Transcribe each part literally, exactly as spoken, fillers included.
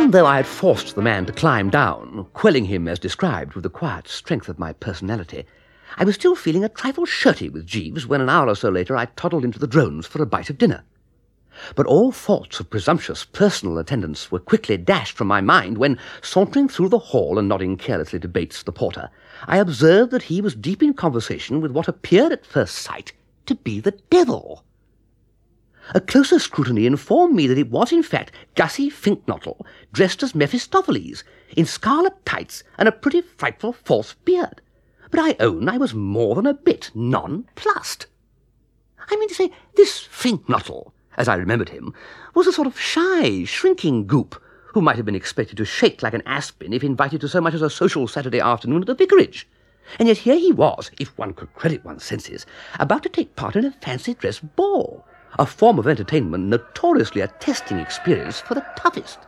even though I had forced the man to climb down, quelling him as described with the quiet strength of my personality, I was still feeling a trifle shirty with Jeeves when an hour or so later I toddled into the drones for a bite of dinner. But all thoughts of presumptuous personal attendance were quickly dashed from my mind when, sauntering through the hall and nodding carelessly to Bates, the porter, I observed that he was deep in conversation with what appeared at first sight to be the devil. A closer scrutiny informed me that it was in fact Gussie Finknottle, dressed as Mephistopheles, in scarlet tights and a pretty frightful false beard. But I own I was more than a bit nonplussed. I mean to say, this Finknottle, as I remembered him, was a sort of shy, shrinking goop who might have been expected to shake like an aspen if invited to so much as a social Saturday afternoon at the vicarage. And yet here he was, if one could credit one's senses, about to take part in a fancy-dress ball, a form of entertainment notoriously a testing experience for the toughest.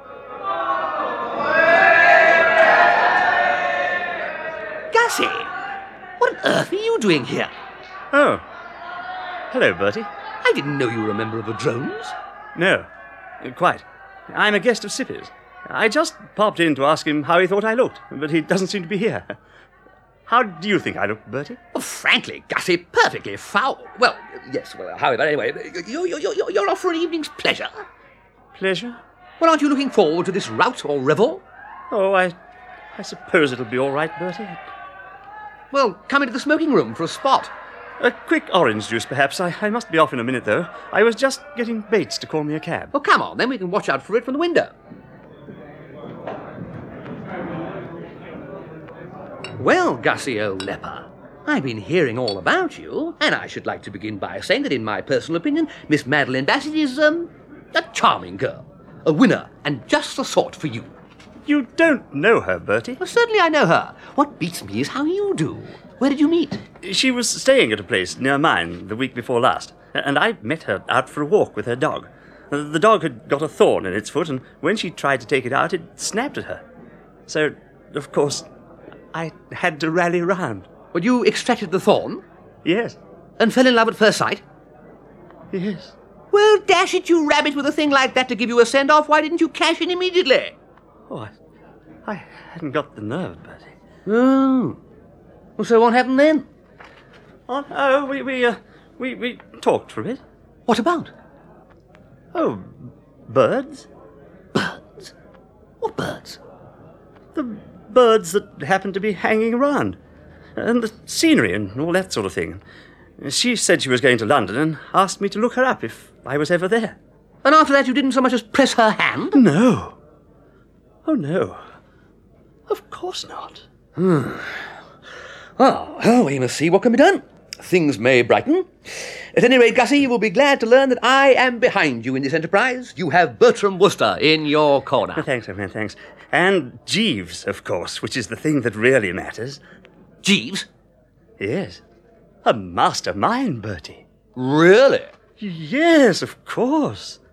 Gussie, what on earth are you doing here? Oh, hello, Bertie. I didn't know you were a member of the drones. No, quite. I'm a guest of Sippy's. I just popped in to ask him how he thought I looked, but he doesn't seem to be here. How do you think I look, Bertie? Oh, frankly, Gussie, perfectly foul. Well, yes, well, however, anyway, you're, you're, you're, you're off for an evening's pleasure. Pleasure? Well, aren't you looking forward to this rout or revel? Oh, I, I suppose it'll be all right, Bertie. Well, come into the smoking room for a spot. A quick orange juice, perhaps. I, I must be off in a minute, though. I was just getting Bates to call me a cab. Well, come on, then we can watch out for it from the window. Well, Gussie, old leper, I've been hearing all about you, and I should like to begin by saying that in my personal opinion, Miss Madeline Bassett is, um, a charming girl. A winner, and just the sort for you. You don't know her, Bertie? Well, certainly I know her. What beats me is how you do. Where did you meet? She was staying at a place near mine the week before last, and I met her out for a walk with her dog. The dog had got a thorn in its foot, and when she tried to take it out, it snapped at her. So, of course, I had to rally round. Well, you extracted the thorn? Yes. And fell in love at first sight? Yes. Well, dash it, you rabbit, with a thing like that to give you a send-off. Why didn't you cash in immediately? Oh, I, I hadn't got the nerve, Bertie. Oh. Well, so what happened then? Oh, oh we, we, uh, we, we talked for a bit. What about? Oh, birds. Birds? What birds? The birds that happened to be hanging around. And the scenery and all that sort of thing. She said she was going to London and asked me to look her up if I was ever there. And after that you didn't so much as press her hand? No. Oh, no. Of course not. Hmm. Oh, well, we must see what can be done. Things may brighten. At any rate, Gussie, you will be glad to learn that I am behind you in this enterprise. You have Bertram Wooster in your corner. Oh, thanks, man, thanks. And Jeeves, of course, which is the thing that really matters. Jeeves? Yes. A mastermind, Bertie. Really? Yes, of course.